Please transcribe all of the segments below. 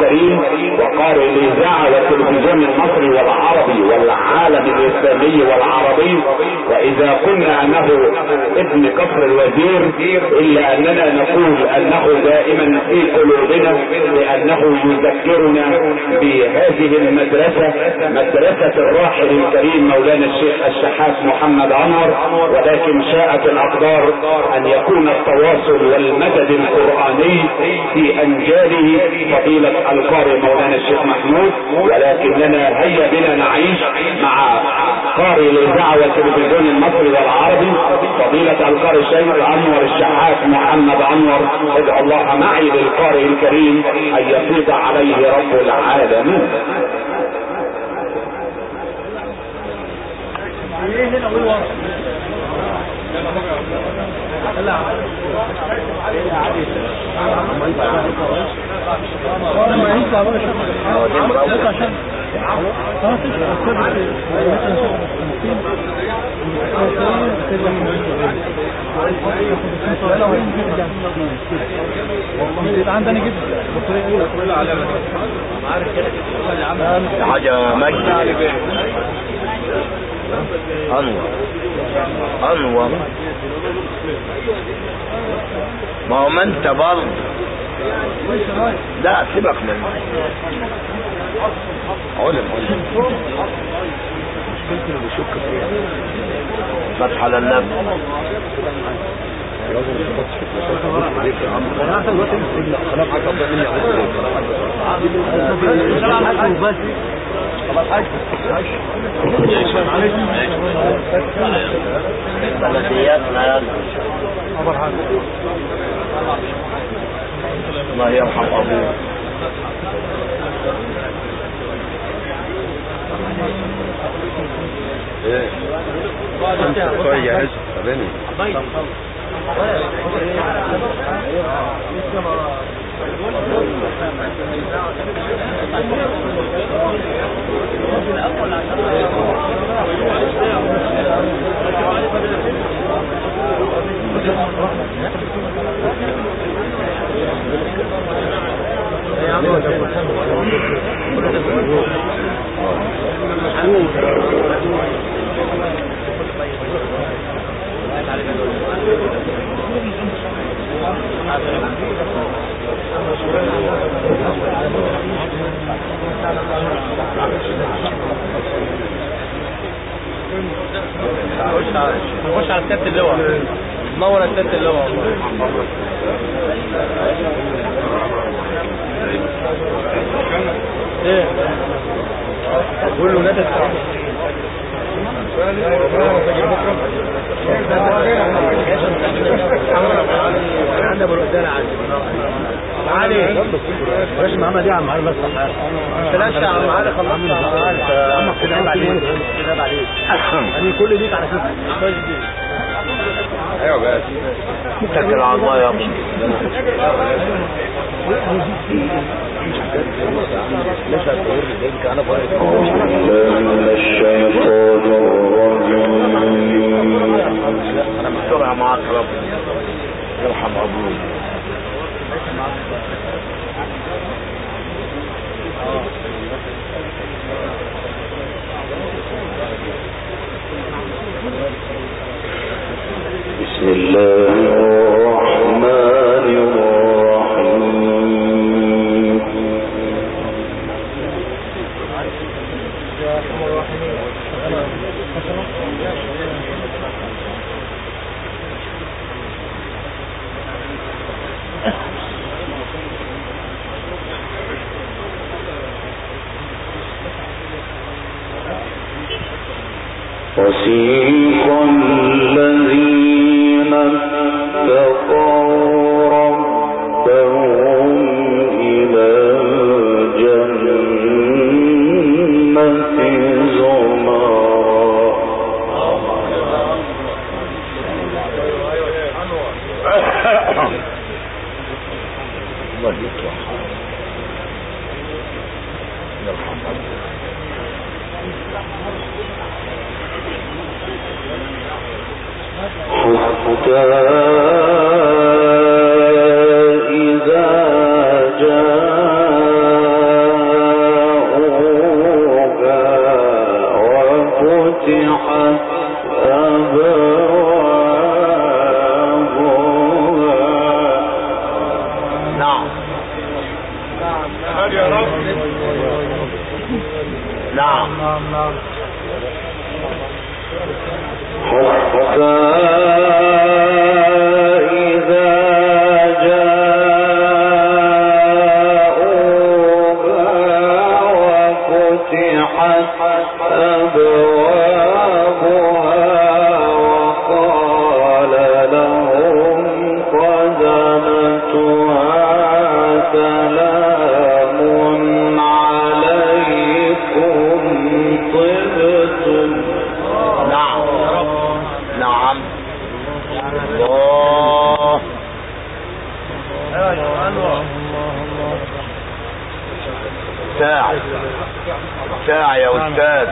الكريم وقارئ الاذاعة والتلفزيون المصري والعربي والعالم الاسلامي والعربي. واذا قلنا انه ابن كفر الوزير الا اننا نقول انه دائما في قلوبنا، لانه يذكرنا بهذه المدرسة، مدرسة الراحل الكريم مولانا الشيخ الشحات محمد عنور. ولكن شاءت الاقدار ان يكون التواصل والمدد القرآني في انجاله فضيلة القارئ مولانا الشيخ محمود، ولكننا هيا بنا نعيش مع قارئ الاذاعة والتلفزيون المصري والعربي فضيلة القارئ الشيخ انور الشحات محمد عنور. ادعو الله معي للقارئ الكريم ان يفيض عليه رب العالمين. عندنا جدا حاجة مجد انور ما هو ما انت برضه لا سيبك منه علم مشكلتي اللي بشك فيها فتح على النبي الله يرحم ابوه. ايه طيب يا عز بني نخش على السبت اللواء نور السبت اللواء ايه قول له ندى عندنا بالقدام علي ماشي محمد يا عم علي بس بلاش يا عم علي خلصنا عمك كده عليك كده عليك يعني كل دي على اساس ايوه بس اتكل على الله يا ابني ليش هتقول لي انت انا بقول من الشيطان الرجيم انا محترم معاك رب يرحم ابوي. بسم الله الرحمن الرحيم. وسيق الذين اتقوا ربهم إلى الجنة زمرا الله يطلع حتى إذا جاء نعم. ساعة يا أستاذ،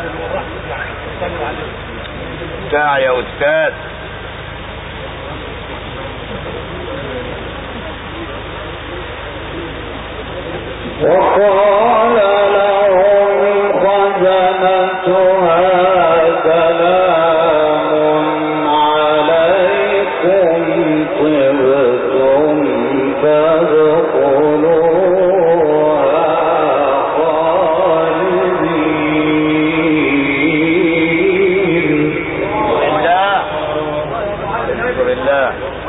ساعة يا أستاذ. وقال لهم خزنتها سلام عليكم طبتم فادخلوها خالدين. الحمد لله.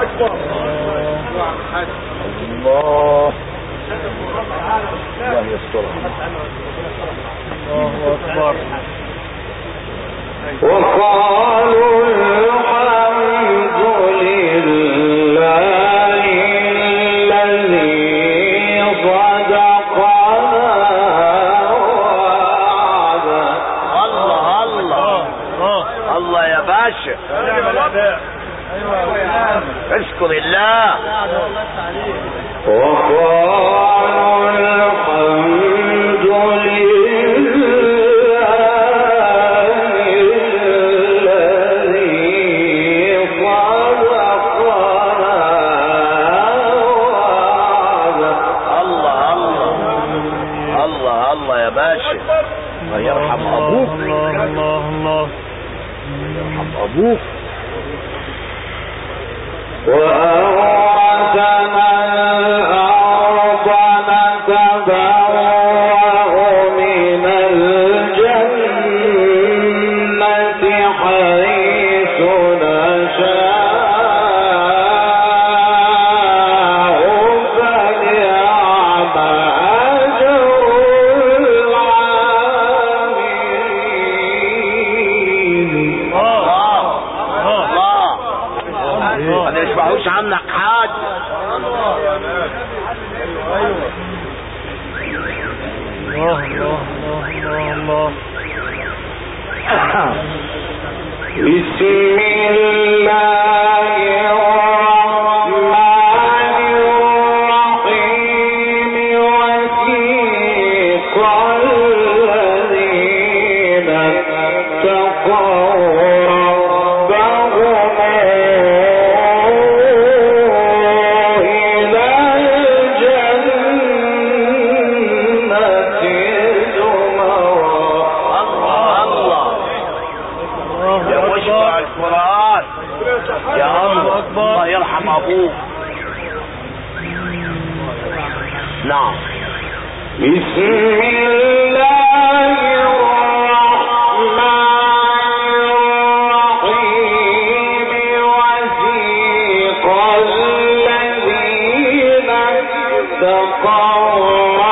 الله الله يسترها. الله أكبر. وقالوا الحمد لله الذي صدقنا وعده. الله الله الله يا باشا. اشكر الله. وقالوا الحمد لله الذي صدقنا وعده. الله الله الله الله يا باشا. الله يرحم ابوك. الله الله يرحم ابوك. وأورثنا الأرض نتبوأ من الجنة حيث نشاء فنعم أجر العاملين. ما يشبعوش عنك حاجة. الله الله الله الله. بسم الله الرحمن الرحيم. وسيق الذين اتقوا الله يرحم ابوك. نعم. بسم الله الرحمن الرحيم. وسيق الذين اتقوا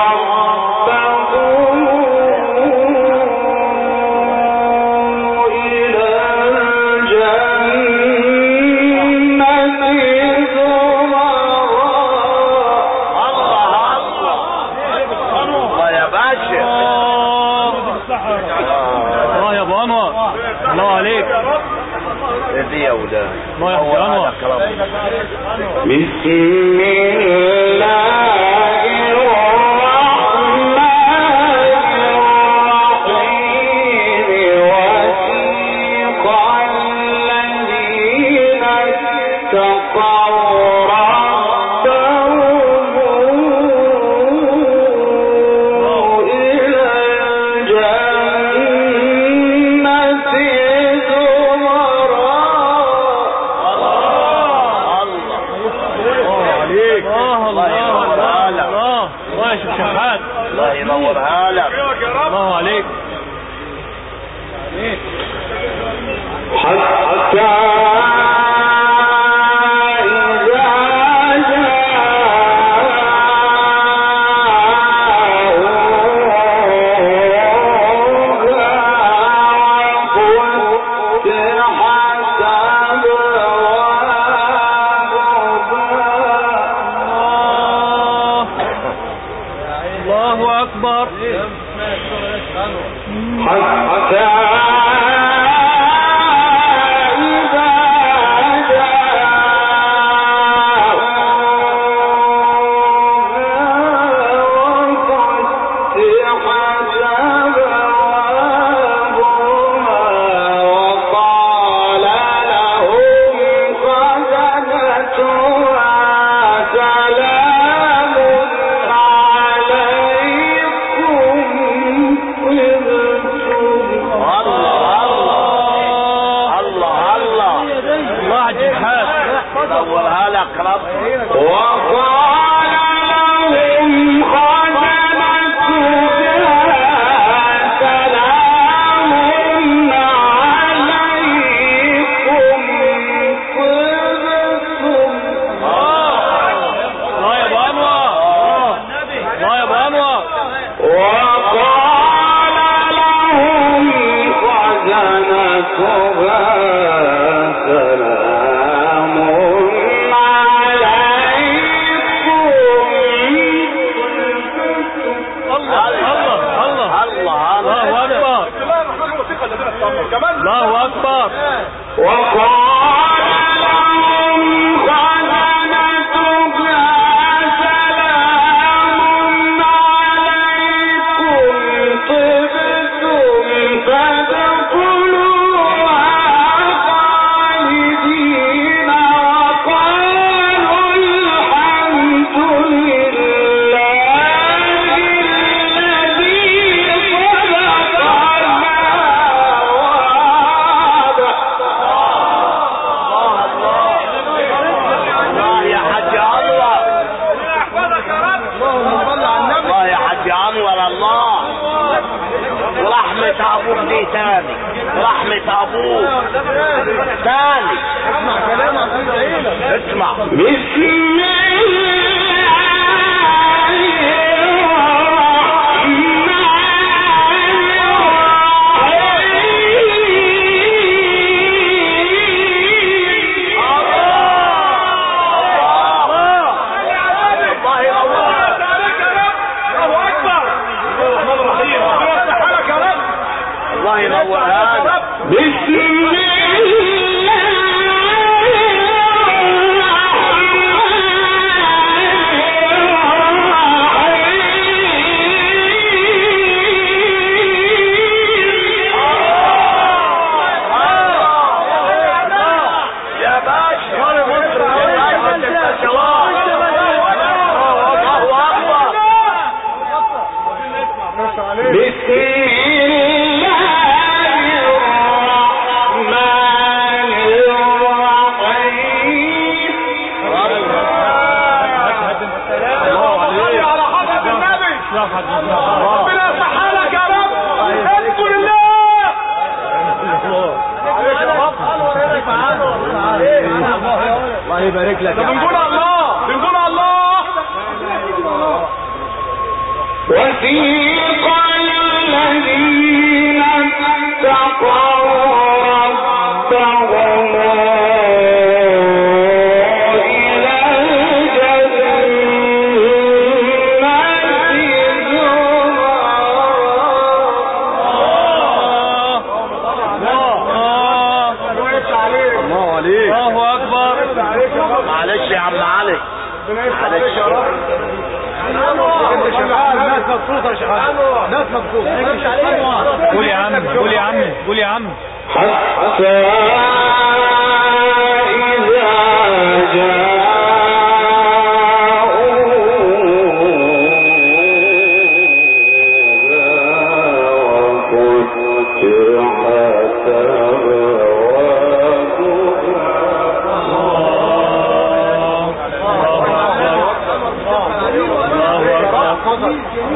ربهم إلى الله يا ابو انور. الله عليك. ادي يا ولاد. الله يا ابو انور. بسم الله الرحمن الرحيم. وسيق الذين اتقوا الله شحات. الله ينورها لك. الله عليك. حتى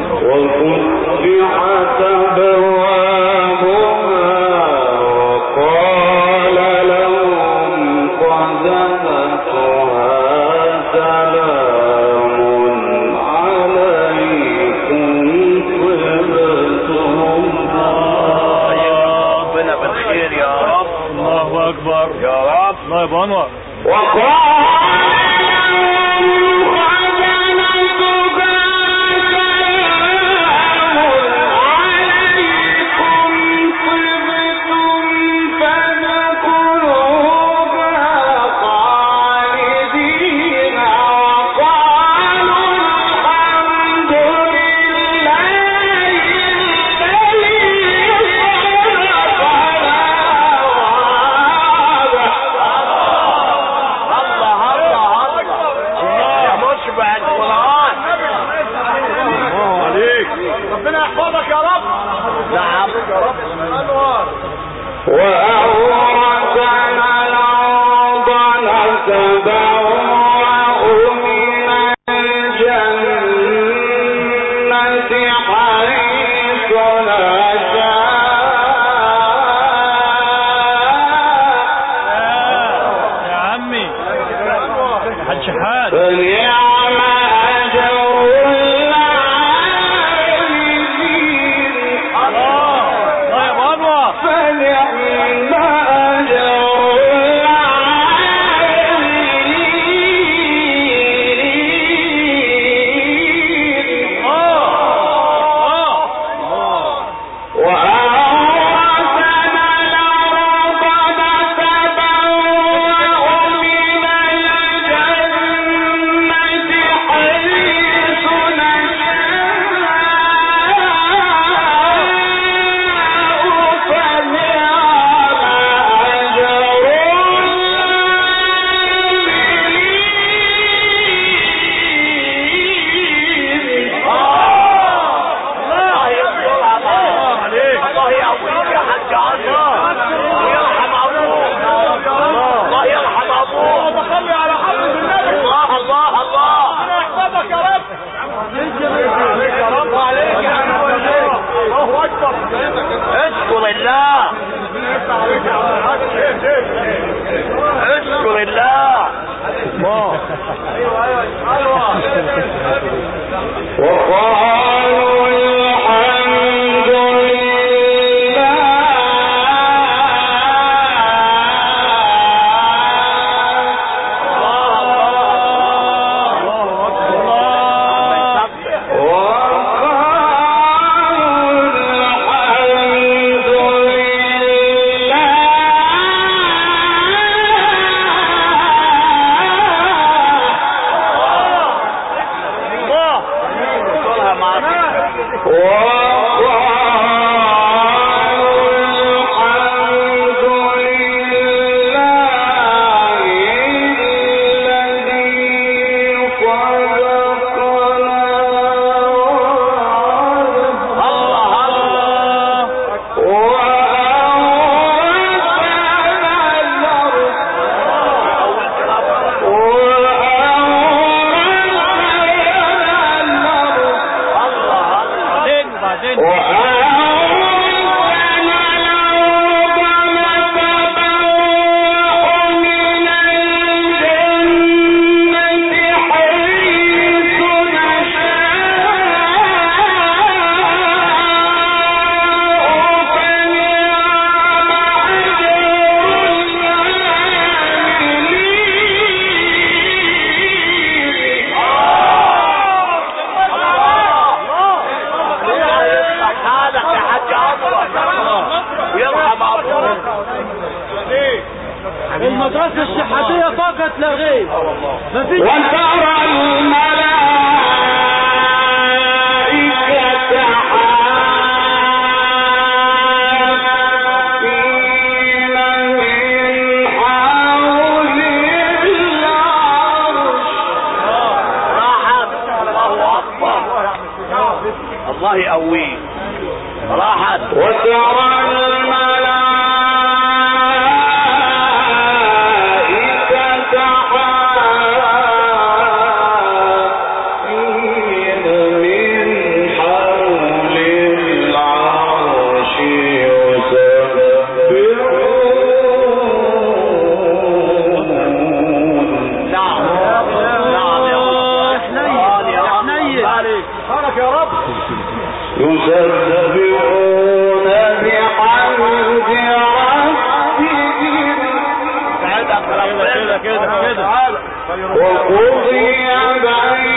وفتحت أبوابها وقال لهم خزنتها سلام عليكم طبتم. ربنا بالخير يا رب. الله اكبر يا رب. الله يا ابو انور. وأورثنا الأرض نتبوأ من الجنة حيث نشاء. يا عمي حاج شحات. فنعم أجر العاملين. الله يا ابو انور. فنعم أجر العاملين. وأورثنا الأرض نتبوأ من الجنة حيث نشاء. اشكر الله. اشكر الله. وقالوا الحمد المدرسة الشحاتية فقط لا غير. مفيش. وترى الملائكة حافين من حول العرش. راحت. الله أكبر. الله يقويه. راحت. وترى الملائكة حافين من حول يسبحون بحمد ربهم كده وقضي بينهم